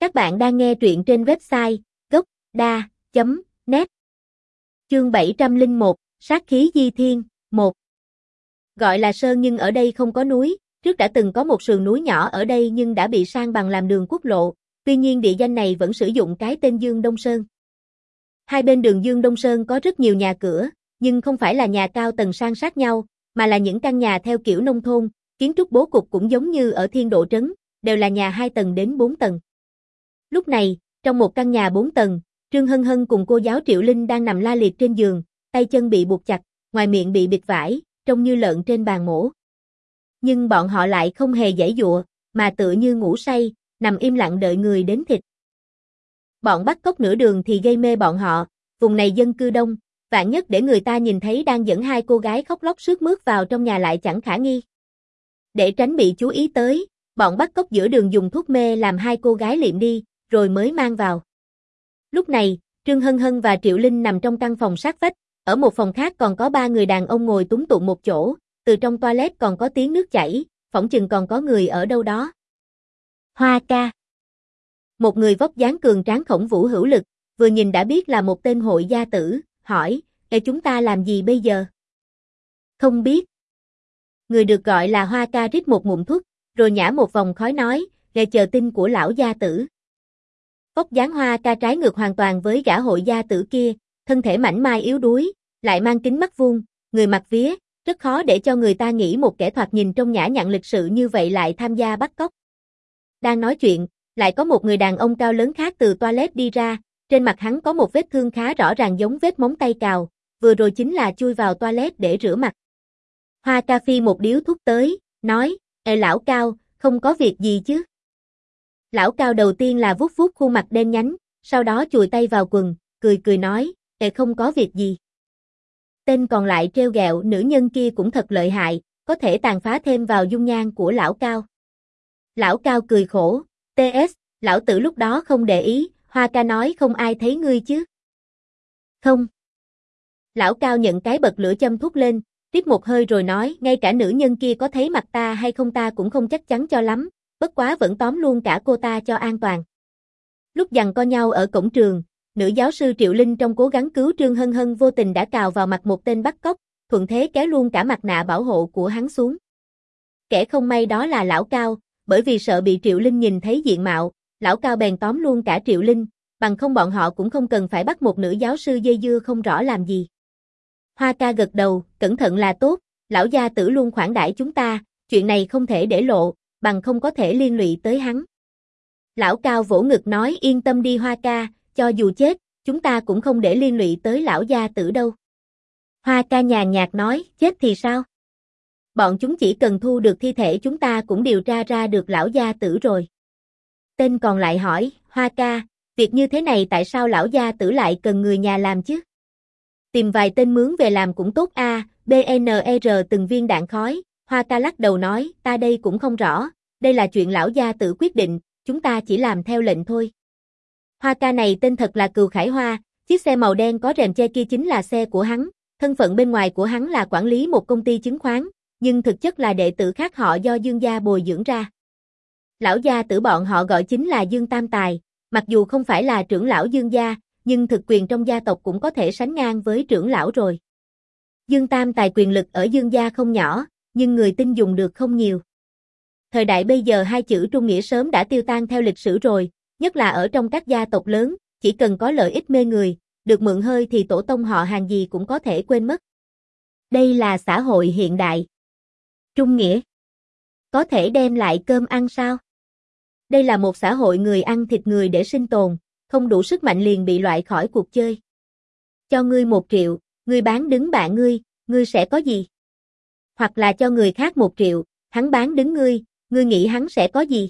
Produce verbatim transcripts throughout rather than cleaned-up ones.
Các bạn đang nghe truyện trên website gốc đa chấm net. Chương bảy trăm lẻ một, Sát khí di thiên, một. Gọi là sơn nhưng ở đây không có núi, trước đã từng có một sườn núi nhỏ ở đây nhưng đã bị san bằng làm đường quốc lộ, tuy nhiên địa danh này vẫn sử dụng cái tên Dương Đông Sơn. Hai bên đường Dương Đông Sơn có rất nhiều nhà cửa, nhưng không phải là nhà cao tầng san sát nhau, mà là những căn nhà theo kiểu nông thôn, kiến trúc bố cục cũng giống như ở Thiên Độ Trấn, đều là nhà hai tầng đến bốn tầng. Lúc này, trong một căn nhà bốn tầng, Trương Hân Hân cùng cô giáo Triệu Linh đang nằm la liệt trên giường, tay chân bị buộc chặt, ngoài miệng bị bịt vải, trông như lợn trên bàn mổ. Nhưng bọn họ lại không hề giãy giụa, mà tựa như ngủ say, nằm im lặng đợi người đến thịt. Bọn bắt cóc nửa đường thì gây mê bọn họ, vùng này dân cư đông, vạn nhất để người ta nhìn thấy đang dẫn hai cô gái khóc lóc sướt mướt vào trong nhà lại chẳng khả nghi. Để tránh bị chú ý tới, bọn bắt cóc giữa đường dùng thuốc mê làm hai cô gái liệm đi, rồi mới mang vào. Lúc này, Trương Hân Hân và Triệu Linh nằm trong căn phòng sát vách, ở một phòng khác còn có ba người đàn ông ngồi túm tụm một chỗ, từ trong toilet còn có tiếng nước chảy, phỏng chừng còn có người ở đâu đó. Hoa ca. Một người vóc dáng cường tráng khổng vũ hữu lực, vừa nhìn đã biết là một tên hội gia tử, hỏi, "Ê chúng ta làm gì bây giờ?" Không biết. Người được gọi là Hoa ca rít một ngụm thuốc, rồi nhả một vòng khói nói, "Ê chờ tin của lão gia tử." Vóc dáng Hoa ca trái ngược hoàn toàn với gã hội gia tử kia, thân thể mảnh mai yếu đuối, lại mang kính mắt vuông, người mặc vía, rất khó để cho người ta nghĩ một kẻ thoạt nhìn trong nhã nhặn lịch sự như vậy lại tham gia bắt cóc. Đang nói chuyện, lại có một người đàn ông cao lớn khác từ toilet đi ra, trên mặt hắn có một vết thương khá rõ ràng giống vết móng tay cào, vừa rồi chính là chui vào toilet để rửa mặt. Hoa ca phi một điếu thuốc tới, nói, "Ê lão Cao, không có việc gì chứ?" Lão Cao đầu tiên là vuốt vuốt khuôn mặt đen nhánh, sau đó chùi tay vào quần, cười cười nói, "Ê không có việc gì." Tên còn lại trêu ghẹo, nữ nhân kia cũng thật lợi hại, có thể tàn phá thêm vào dung nhan của lão Cao. Lão Cao cười khổ, "tê ét, lão tử lúc đó không để ý, Hoa ca nói không ai thấy ngươi chứ?" "Không." Lão Cao nhận cái bật lửa châm thuốc lên, rít một hơi rồi nói, "Ngay cả nữ nhân kia có thấy mặt ta hay không ta cũng không chắc chắn cho lắm, bất quá vẫn tóm luôn cả cô ta cho an toàn." Lúc giằng co nhau ở cổng trường, nữ giáo sư Triệu Linh trong cố gắng cứu Trương Hân Hân vô tình đã cào vào mặt một tên bắt cóc, thuận thế kéo luôn cả mặt nạ bảo hộ của hắn xuống. Kẻ không may đó là lão Cao, bởi vì sợ bị Triệu Linh nhìn thấy diện mạo, lão Cao bèn tóm luôn cả Triệu Linh, bằng không bọn họ cũng không cần phải bắt một nữ giáo sư dây dưa không rõ làm gì. Hoa ca gật đầu, "Cẩn thận là tốt, lão gia tử luôn khoản đãi chúng ta, chuyện này không thể để lộ, bằng không có thể liên lụy tới hắn." Lão Cao vỗ ngực nói, "Yên tâm đi Hoa ca, cho dù chết, chúng ta cũng không để liên lụy tới lão gia tử đâu." Hoa ca nhàn nhạt nói, "Chết thì sao? Bọn chúng chỉ cần thu được thi thể chúng ta cũng điều tra ra được lão gia tử rồi." Tên còn lại hỏi, "Hoa ca, việc như thế này tại sao lão gia tử lại cần người nhà làm chứ? Tìm vài tên mướn về làm cũng tốt a." À, bê en rờ từng viên đạn khói, Hoa ca lắc đầu nói, "Ta đây cũng không rõ, đây là chuyện lão gia tử quyết định, chúng ta chỉ làm theo lệnh thôi." Hoa ca này tên thật là Cừu Khải Hoa, chiếc xe màu đen có rèm che kia chính là xe của hắn, thân phận bên ngoài của hắn là quản lý một công ty chứng khoán, nhưng thực chất là đệ tử khác họ do Dương gia bồi dưỡng ra. Lão gia tử bọn họ gọi chính là Dương Tam Tài, mặc dù không phải là trưởng lão Dương gia, nhưng thực quyền trong gia tộc cũng có thể sánh ngang với trưởng lão rồi. Dương Tam Tài quyền lực ở Dương gia không nhỏ, nhưng người tin dùng được không nhiều. Thời đại bây giờ hai chữ trung nghĩa sớm đã tiêu tan theo lịch sử rồi, nhất là ở trong các gia tộc lớn, chỉ cần có lợi ích mê người, được mượn hơi thì tổ tông họ hàng gì cũng có thể quên mất. Đây là xã hội hiện đại. Trung nghĩa có thể đem lại cơm ăn sao? Đây là một xã hội người ăn thịt người để sinh tồn, không đủ sức mạnh liền bị loại khỏi cuộc chơi. Cho ngươi một triệu, ngươi bán đứng bạn ngươi, ngươi sẽ có gì? Hoặc là cho người khác một triệu, hắn bán đứng ngươi, ngươi nghĩ hắn sẽ có gì?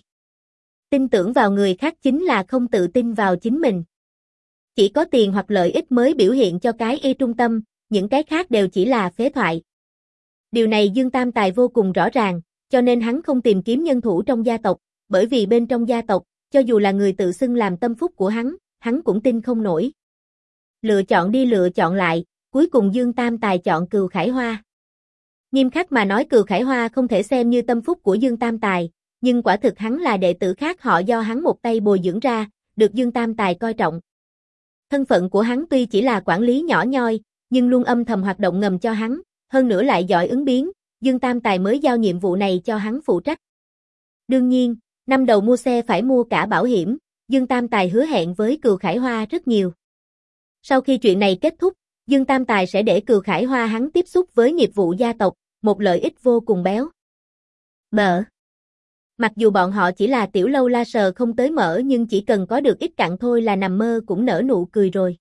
Tin tưởng vào người khác chính là không tự tin vào chính mình. Chỉ có tiền hoặc lợi ích mới biểu hiện cho cái y trung tâm, những cái khác đều chỉ là phế thoại. Điều này Dương Tam Tài vô cùng rõ ràng, cho nên hắn không tìm kiếm nhân thủ trong gia tộc, bởi vì bên trong gia tộc, cho dù là người tự xưng làm tâm phúc của hắn, hắn cũng tin không nổi. Lựa chọn đi lựa chọn lại, cuối cùng Dương Tam Tài chọn Cừu Khải Hoa. Nghiêm khắc mà nói Cừu Khải Hoa không thể xem như tâm phúc của Dương Tam Tài, nhưng quả thực hắn là đệ tử khác họ do hắn một tay bồi dưỡng ra, được Dương Tam Tài coi trọng. Thân phận của hắn tuy chỉ là quản lý nhỏ nhoi, nhưng luôn âm thầm hoạt động ngầm cho hắn, hơn nữa lại giỏi ứng biến, Dương Tam Tài mới giao nhiệm vụ này cho hắn phụ trách. Đương nhiên, năm đầu mua xe phải mua cả bảo hiểm, Dương Tam Tài hứa hẹn với Cừu Khải Hoa rất nhiều. Sau khi chuyện này kết thúc, Dương Tam Tài sẽ để Cừu Khải Hoa hắn tiếp xúc với nghiệp vụ gia tộc, một lợi ích vô cùng béo. Bợ. Mặc dù bọn họ chỉ là tiểu lâu la sờ không tới mở nhưng chỉ cần có được ít cặn thôi là nằm mơ cũng nở nụ cười rồi.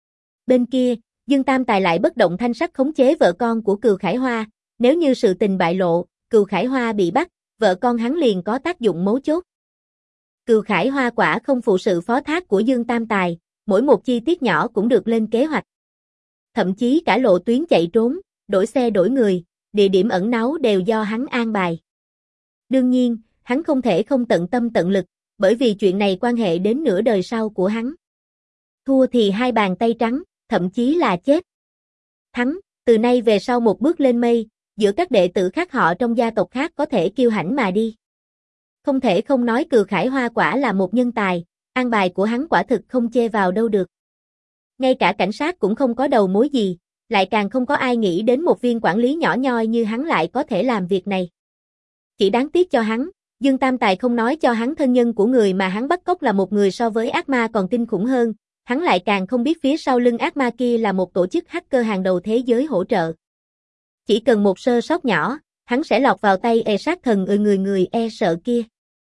Bên kia, Dương Tam Tài lại bất động thanh sắc khống chế vợ con của Cừu Khải Hoa, nếu như sự tình bại lộ, Cừu Khải Hoa bị bắt, vợ con hắn liền có tác dụng mấu chốt. Cừu Khải Hoa quả không phụ sự phó thác của Dương Tam Tài, mỗi một chi tiết nhỏ cũng được lên kế hoạch. Thậm chí cả lộ tuyến chạy trốn, đổi xe đổi người, địa điểm ẩn náu đều do hắn an bài. Đương nhiên, hắn không thể không tận tâm tận lực, bởi vì chuyện này quan hệ đến nửa đời sau của hắn. Thua thì hai bàn tay trắng, thậm chí là chết. Thắng, từ nay về sau một bước lên mây, giữa các đệ tử khác họ trong gia tộc khác có thể kiêu hãnh mà đi. Không thể không nói Cừu Khải Hoa quả là một nhân tài, an bài của hắn quả thực không chê vào đâu được. Ngay cả cảnh sát cũng không có đầu mối gì, lại càng không có ai nghĩ đến một viên quản lý nhỏ nhoi như hắn lại có thể làm việc này. Chỉ đáng tiếc cho hắn, Dương Tam Tài không nói cho hắn thân nhân của người mà hắn bắt cóc là một người so với ác ma còn kinh khủng hơn, hắn lại càng không biết phía sau lưng ác ma kia là một tổ chức hacker hàng đầu thế giới hỗ trợ. Chỉ cần một sơ sót nhỏ, hắn sẽ lọt vào tay e sát thần người người người e sợ kia.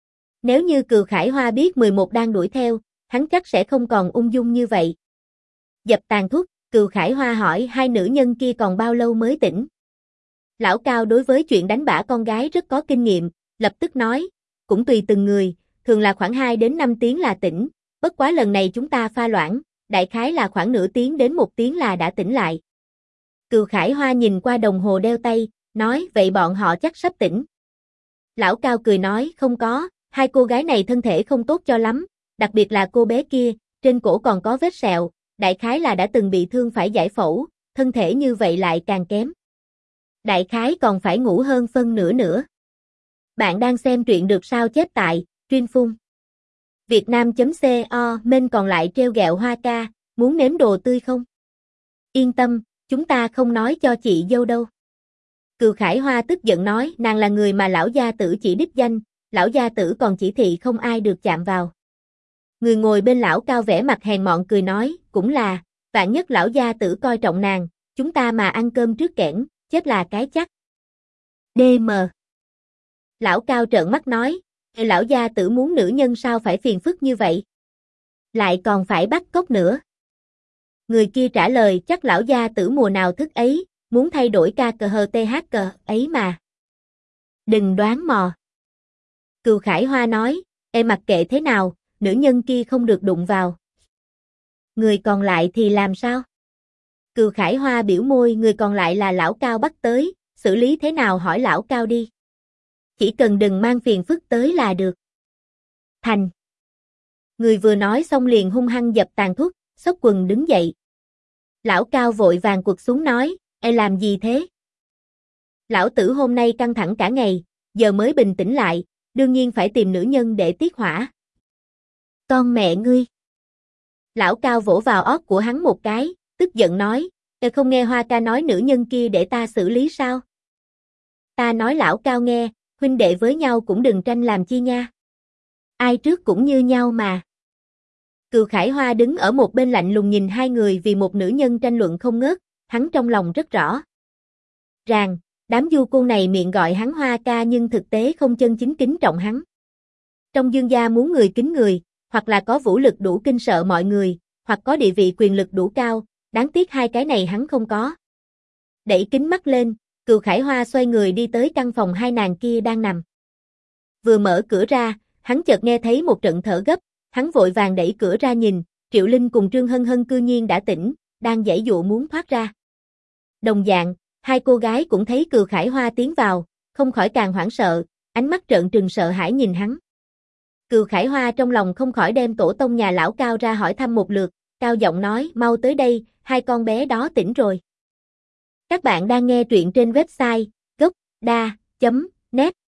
Nếu như Cừu Khải Hoa biết mười một đang đuổi theo, hắn chắc sẽ không còn ung dung như vậy. Dập tàn thuốc, Cừu Khải Hoa hỏi hai nữ nhân kia còn bao lâu mới tỉnh. Lão Cao đối với chuyện đánh bả con gái rất có kinh nghiệm, lập tức nói, cũng tùy từng người, thường là khoảng hai đến năm tiếng là tỉnh, bất quá lần này chúng ta pha loãng, đại khái là khoảng nửa tiếng đến một tiếng là đã tỉnh lại. Cừu Khải Hoa nhìn qua đồng hồ đeo tay, nói vậy bọn họ chắc sắp tỉnh. Lão Cao cười nói không có, hai cô gái này thân thể không tốt cho lắm, đặc biệt là cô bé kia, trên cổ còn có vết sẹo, đại khái là đã từng bị thương phải giải phẫu, thân thể như vậy lại càng kém. Đại khái còn phải ngủ hơn phân nửa nữa. Bạn đang xem truyện được sao chép tại Truyện.phun Vietnam.co men còn lại treo gẹo Hoa ca, muốn nếm đồ tươi không? Yên tâm, chúng ta không nói cho chị dâu đâu. Cừu Khải Hoa tức giận nói nàng là người mà lão gia tử chỉ đích danh, lão gia tử còn chỉ thị không ai được chạm vào. Người ngồi bên lão Cao vẻ mặt hèn mọn cười nói, cũng là, vạn nhất lão gia tử coi trọng nàng, chúng ta mà ăn cơm trước kẽn, chết là cái chắc. đê em. Lão Cao trợn mắt nói, lão gia tử muốn nữ nhân sao phải phiền phức như vậy? Lại còn phải bắt cóc nữa. Người kia trả lời chắc lão gia tử mùa nào thức ấy, muốn thay đổi ca cờ hờ tê hát cờ ấy mà. Đừng đoán mò. Cừu Khải Hoa nói, em mặc kệ thế nào, nữ nhân kia không được đụng vào. Người còn lại thì làm sao? Cừu Khải Hoa biểu môi người còn lại là lão Cao bắt tới, xử lý thế nào hỏi lão Cao đi. Chỉ cần đừng mang phiền phức tới là được. Thành. Người vừa nói xong liền hung hăng dập tàn thuốc, xốc quần đứng dậy. Lão Cao vội vàng quật xuống nói, em làm gì thế? Lão tử hôm nay căng thẳng cả ngày, giờ mới bình tĩnh lại, đương nhiên phải tìm nữ nhân để tiết hỏa. Con mẹ ngươi. Lão Cao vỗ vào ót của hắn một cái, tức giận nói, em không nghe Hoa ca nói nữ nhân kia để ta xử lý sao? Ta nói lão Cao nghe, huynh đệ với nhau cũng đừng tranh làm chi nha. Ai trước cũng như nhau mà. Cừu Khải Hoa đứng ở một bên lạnh lùng nhìn hai người vì một nữ nhân tranh luận không ngớt, hắn trong lòng rất rõ ràng, đám du côn này miệng gọi hắn Hoa ca nhưng thực tế không chân chính kính trọng hắn. Trong Dương gia muốn người kính người, hoặc là có vũ lực đủ kinh sợ mọi người, hoặc có địa vị quyền lực đủ cao, đáng tiếc hai cái này hắn không có. Đẩy kính mắt lên, Cừu Khải Hoa xoay người đi tới căn phòng hai nàng kia đang nằm. Vừa mở cửa ra, hắn chợt nghe thấy một trận thở gấp, hắn vội vàng đẩy cửa ra nhìn, Triệu Linh cùng Trương Hân Hân cư nhiên đã tỉnh, đang giãy dụa muốn thoát ra. Đồng dạng, hai cô gái cũng thấy Cừu Khải Hoa tiến vào, không khỏi càng hoảng sợ, ánh mắt trợn trừng sợ hãi nhìn hắn. Cừu Khải Hoa trong lòng không khỏi đem tổ tông nhà lão Cao ra hỏi thăm một lượt, cao giọng nói, mau tới đây, hai con bé đó tỉnh rồi. Các bạn đang nghe truyện trên website gốc đa chấm net